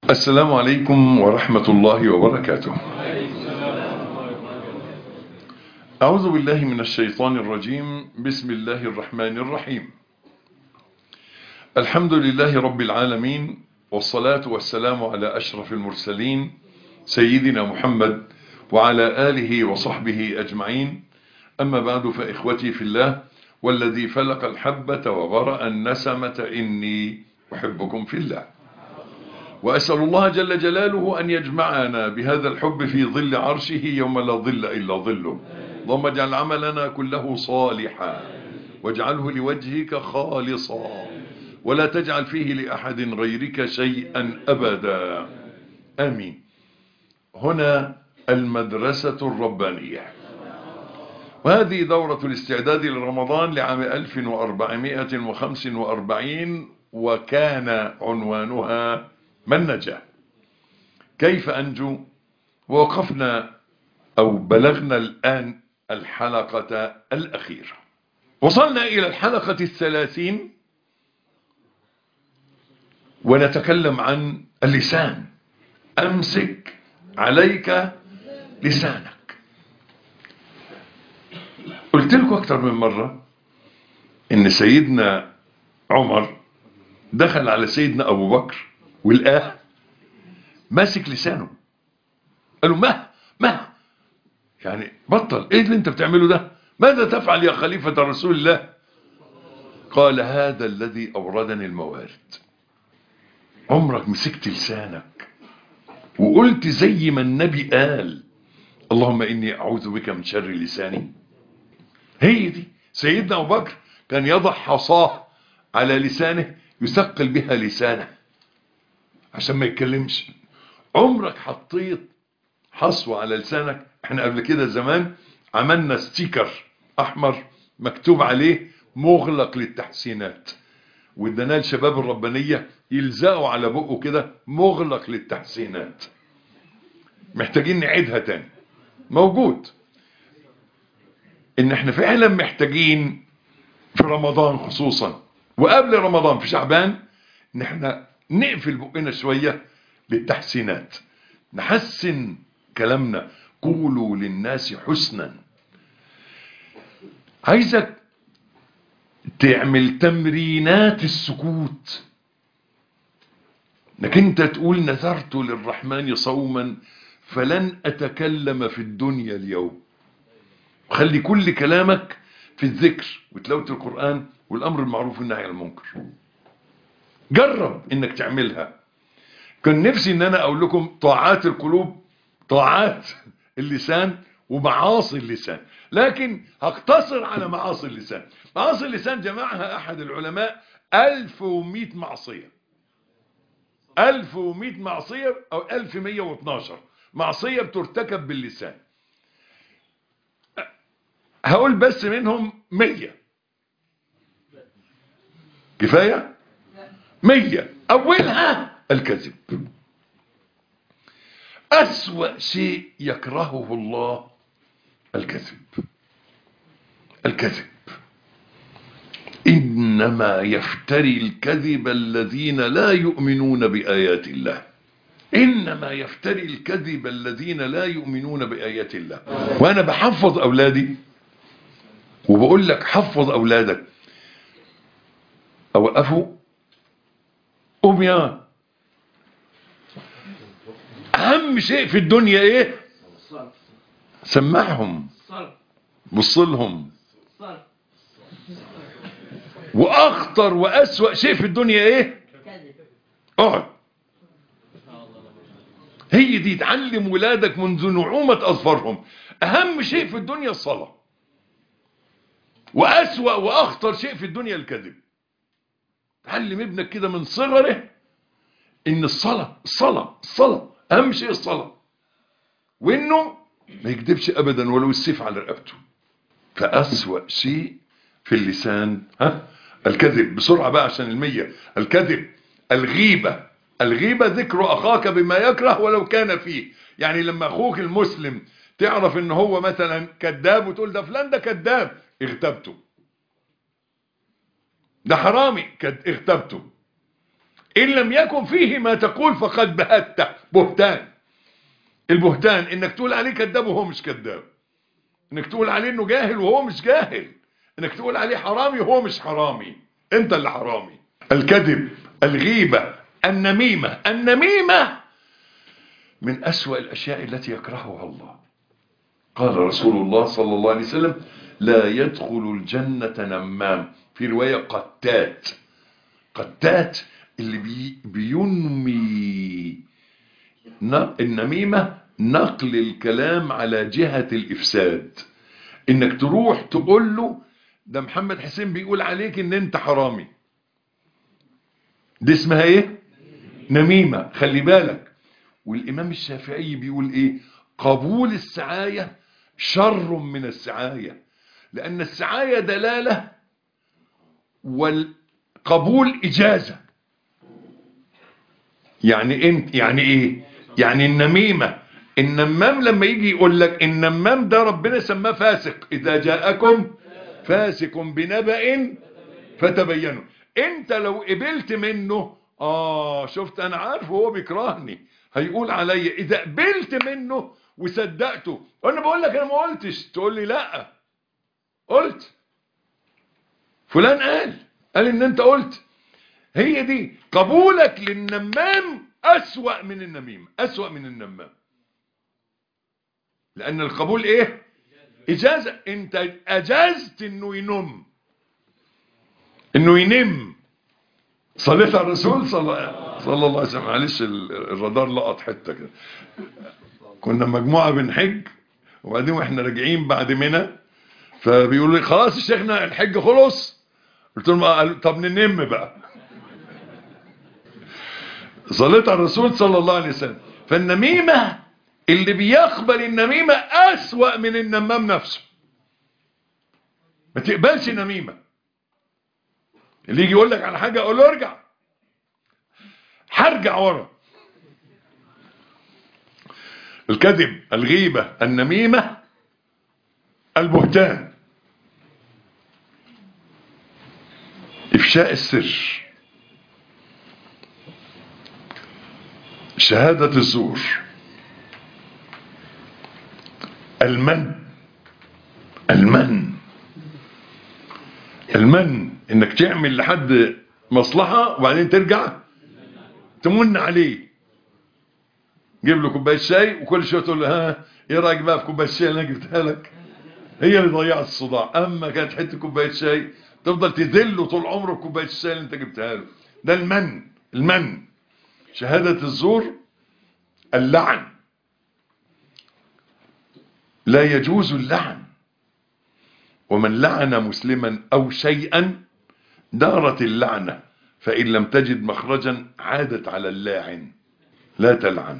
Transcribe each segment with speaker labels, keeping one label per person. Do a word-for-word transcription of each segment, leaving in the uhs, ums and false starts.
Speaker 1: السلام عليكم ورحمة الله وبركاته. أعوذ بالله من الشيطان الرجيم. بسم الله الرحمن الرحيم. الحمد لله رب العالمين، والصلاة والسلام على أشرف المرسلين سيدنا محمد وعلى آله وصحبه أجمعين. أما بعد، فإخوتي في الله والذي فلق الحبة وبرأ النسمة إني أحبكم في الله، وأسأل الله جل جلاله أن يجمعنا بهذا الحب في ظل عرشه يوم لا ظل إلا ظله. اللهم اجعل عملنا كله صالحا واجعله لوجهك خالصا ولا تجعل فيه لأحد غيرك شيئا أبدا، آمين. هنا المدرسة الربانية، وهذه دورة الاستعداد لرمضان لعام ألف وأربعمائة وخمسة وأربعين، وكان عنوانها من نجا؟ كيف أنجو؟ ووقفنا أو بلغنا الآن الحلقة الأخيرة، وصلنا إلى الحلقة الثلاثين، ونتكلم عن اللسان. أمسك عليك لسانك. قلت لكم أكتر من مرة إن سيدنا عمر دخل على سيدنا أبو بكر والآه ماسك لسانه، قال له مه مه يعني بطل، ايه اللي انت بتعمله ده؟ ماذا تفعل يا خليفة رسول الله؟ قال هذا الذي أوردني الموارد. عمرك مسكت لسانك وقلت زي ما النبي قال اللهم إني أعوذ بك من شر لساني؟ هي دي. سيدنا أبو بكر كان يضع حصاه على لسانه يثقل بها لسانه عشان ما يتكلمش. عمرك حطيت حصوة على لسانك؟ احنا قبل كده زمان عملنا ستيكر احمر مكتوب عليه مغلق للتحسينات، وادانا لشباب الربانية يلزقوا على بقه كده مغلق للتحسينات. محتاجين نعيدها تاني. موجود ان احنا فعلا محتاجين في رمضان خصوصا وقبل رمضان في شعبان ان احنا نقفل بقنا شوية للتحسينات، نحسن كلامنا. قولوا للناس حسنا. عايزك تعمل تمرينات السكوت، انك انت تقول نذرت للرحمن صوما فلن اتكلم في الدنيا اليوم. وخلي كل كلامك في الذكر وتلاوة القرآن والامر المعروف والنهي عن المنكر. جرب انك تعملها. كان نفسي ان انا اقول لكم طاعات القلوب، طاعات اللسان، ومعاصي اللسان، لكن هقتصر على معاصي اللسان. معاصي اللسان جمعها احد العلماء ألف ومئة معصية. ألف ومئة معصية او ألف ومئة واثناشر معصية بترتكب باللسان. هقول بس منهم مية. كفاية؟ مية. اولها الكذب. أسوأ شيء يكرهه الله الكذب. الكذب. إنما يفتري الكذب الذين لا يؤمنون بآيات الله. إنما يفتري الكذب الذين لا يؤمنون بآيات الله. وأنا بحفظ أولادي وبقول لك حفظ أولادك. أوقفوا قوم يا أهم شيء في الدنيا إيه؟ سمعهم، بصلهم. وأخطر وأسوأ شيء في الدنيا إيه؟ اقعد. هي دي. تعلم ولادك منذ نعومة أظفارهم. أهم شيء في الدنيا الصلاة، وأسوأ وأخطر شيء في الدنيا الكذب. تعلم ابنك كده من صغره إن الصلاة الصلاة الصلاة أهم شيء الصلاة، وإنه ما يكذبش أبدا ولو السيف على رقبته. فأسوأ شيء في اللسان ها الكذب. بسرعة بقى عشان المية. الكذب. الغيبة. الغيبة ذكر أخاك بما يكره ولو كان فيه. يعني لما أخوك المسلم تعرف إن هو مثلا كذاب وتقول ده فلان ده كذاب، اغتبته. ده حرامي، اغتبته. إن لم يكن فيه ما تقول فقد بهته. بهتان. البهتان انك تقول عليه كذاب وهو مش كذاب، انك تقول عليه انه جاهل وهو مش جاهل، انك تقول عليه حرامي وهو مش حرامي، انت اللي حرامي. الكذب، الغيبة، النميمة. النميمة من أسوأ الأشياء التي يكرهها الله. قال رسول الله صلى الله عليه وسلم: لا يدخل الجنة نمام. في رواية قتات. قتات اللي بي بينمي. النميمة نقل الكلام على جهة الإفساد، انك تروح تقول له ده محمد حسين بيقول عليك ان انت حرامي. دي اسمها ايه؟ نميمة. خلي بالك. والامام الشافعي بيقول ايه؟ قبول السعاية شر من السعاية، لان السعاية دلالة والقبول اجازة. يعني انت يعني ايه؟ يعني النميمة، النمام لما يجي يقول لك النمام ده ربنا سماه فاسق، اذا جاءكم فاسق بنبأ فتبينوا. انت لو قبلت منه، اه شفت انا عارف هو بيكرهني هيقول عليا، اذا قبلت منه وصدقته، وانا بقول لك انا ما قلتش، تقول لي لا قلت، فلان قال قال ان انت قلت. هي دي قبولك للنمام اسوأ من النميم، اسوأ من النمام. لان القبول ايه؟ اجازة. انت اجازت انه ينم، انه ينم. صليت على الرسول صلى, صلى الله عليه وسلم. معلش الرادار لقط حته كده. كنا مجموعه بنحج، وبعدين واحنا راجعين بعد منى، فبيقولوا لي خلاص يا شيخنا الحج خلص. قلت لهم طب ننم بقى. صليت على الرسول صلى الله عليه وسلم. فالنميمه، اللي بيقبل النميمه اسوأ من النمام نفسه. ما تقبلش نميمه. اللي يجي يقول لك على حاجه اقول له ارجع، هرجع ورا. الكذب، الغيبة، النميمة، البهتان، إفشاء السر، شهادة الزور، المن. المن المن انك تعمل لحد مصلحة وبعدين ترجع تمن عليه. جيب له كوبايه شاي وكل شويه تقول له ها ايه رايك بقى في كوبايه الشاي اللي انا جبتها لك؟ هي اللي ضيعت الصداع. اما كانت حته كوبايه شاي تفضل تذله طول عمره بكوبايه الشاي اللي انت جبتها له. ده المن. المن. شهاده الزور، اللعن. لا يجوز اللعن. ومن لعن مسلما او شيئا دارت اللعنه، فان لم تجد مخرجا عادت على اللاعن. لا تلعن.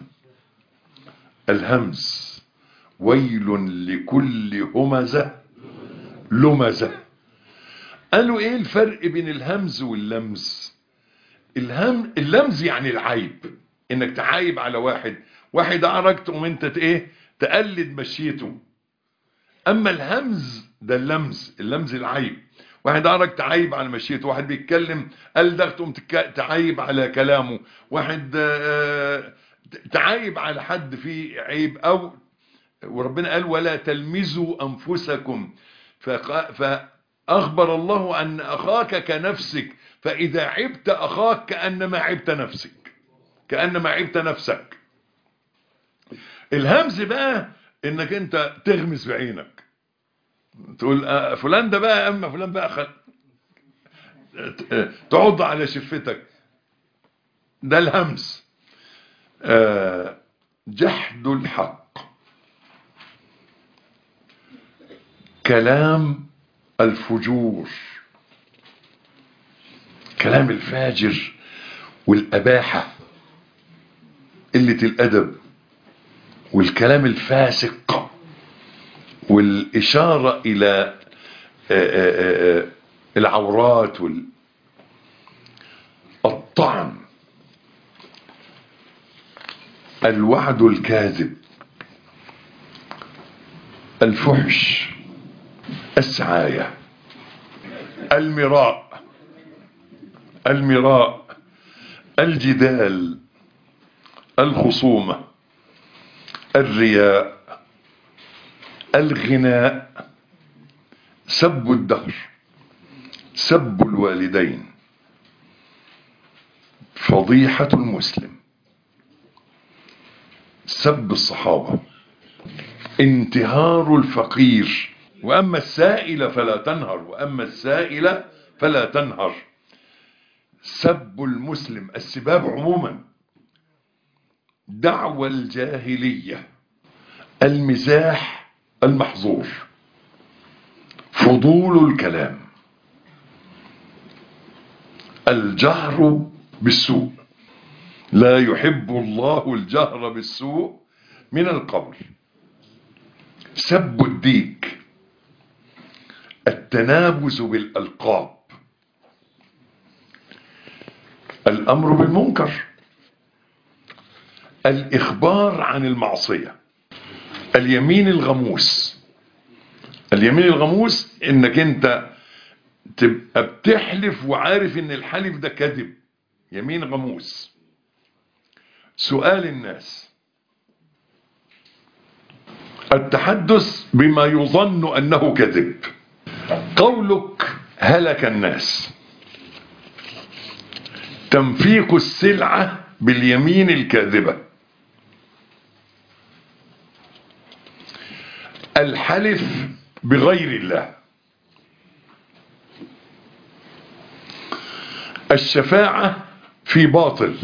Speaker 1: الهمز. ويل لكل همزة لمزة. قالوا ايه الفرق بين الهمز واللمز؟ الهم اللمز يعني العيب، انك تعايب على واحد، واحد عرج تقوم انت ايه تقلد مشيته. اما الهمز ده اللمز، اللمز العيب. واحد عرج تعايب على مشيته، واحد بيتكلم قال تقوم تعايب على كلامه، واحد تعايب على حد فيه عيب. او وربنا قال ولا تلمزوا أنفسكم، فأخبر الله أن أخاك كنفسك، فإذا عبت أخاك كأنما عبت نفسك، كأنما عبت نفسك. الهمز بقى إنك أنت تغمز بعينك، تقول آه فلان ده بقى، أما فلان بقى خل... تعض على شفتك. ده الهمز. آه جحد الحق. كلام الفجور، كلام الفاجر والأباحة، قلة الأدب، والكلام الفاسق، والإشارة إلى العورات، والطعن، الوعد الكاذب، الفحش، السعاية، المراء. المراء الجدال، الخصومة، الرياء، الغناء، سب الدهر، سب الوالدين، فضيحة المسلم، سب الصحابة، انتهار الفقير، وأما السائل فلا تنهر، وأما السائل فلا تنهر، سب المسلم، السباب عموما، دعوى الجاهلية، المزاح المحظور، فضول الكلام، الجهر بالسوء، لا يحب الله الجهر بالسوء من القول، سب الديك، التنابز بالألقاب، الأمر بالمنكر، الإخبار عن المعصية، اليمين الغموس. اليمين الغموس إنك أنت تبقى بتحلف وعارف إن الحلف ده كذب، يمين غموس. سؤال الناس، التحدث بما يظن أنه كذب، قولك هلك الناس، تنفيق السلعة باليمين الكاذبة، الحلف بغير الله، الشفاعة في باطل،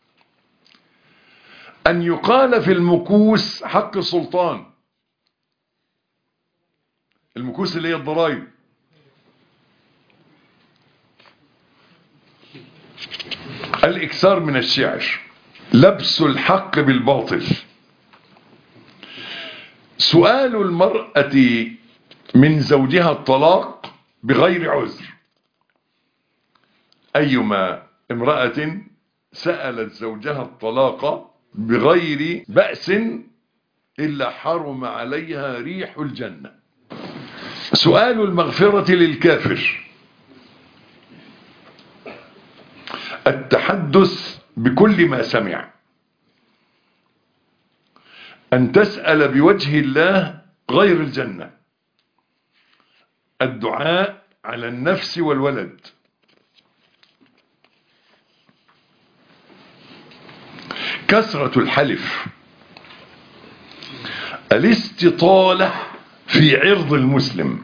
Speaker 1: أن يقال في المكوس حق السلطان، المكوس اللي هي الضرائب، الإكثار من الشعر، لبس الحق بالباطل، سؤال المرأة من زوجها الطلاق بغير عذر، أيما امرأة سألت زوجها الطلاق بغير بأس إلا حرم عليها ريح الجنة، سؤال المغفرة للكافر، التحدث بكل ما سمع، أن تسأل بوجه الله غير الجنة، الدعاء على النفس والولد، كثرة الحلف، الاستطالة في عرض المسلم،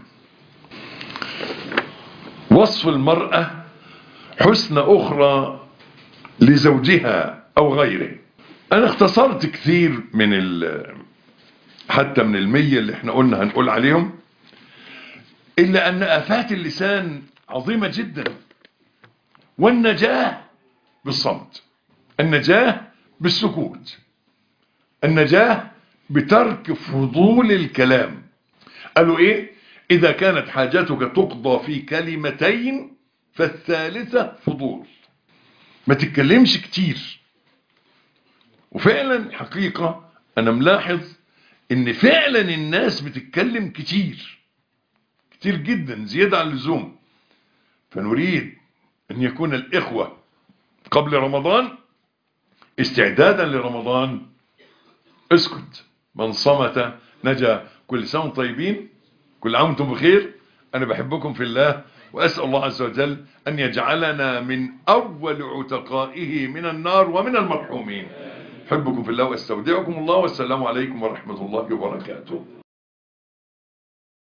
Speaker 1: وصف المرأة حسن أخرى لزوجها أو غيره. أنا اختصرت كثير من ال حتى من المية اللي احنا قلنا هنقول عليهم، إلا أن آفات اللسان عظيمة جدا، والنجاة بالصمت، النجاة بالسكوت، النجاة بترك فضول الكلام. قالوا إيه؟ إذا كانت حاجتك تقضى في كلمتين فالثالثة فضول، ما تتكلمش كتير. وفعلا حقيقة أنا ملاحظ إن فعلا الناس بتتكلم كتير كتير جدا زيادة عن اللزوم. فنريد أن يكون الإخوة قبل رمضان استعدادا لرمضان اسكت، من صمت نجا. كل سنة وانتم طيبين، كل عام وانتم بخير. أنا بحبكم في الله، وأسأل الله عز وجل أن يجعلنا من أول عتقائه من النار ومن المرحومين. أحبكم في الله واستودعكم الله، والسلام عليكم ورحمة الله وبركاته.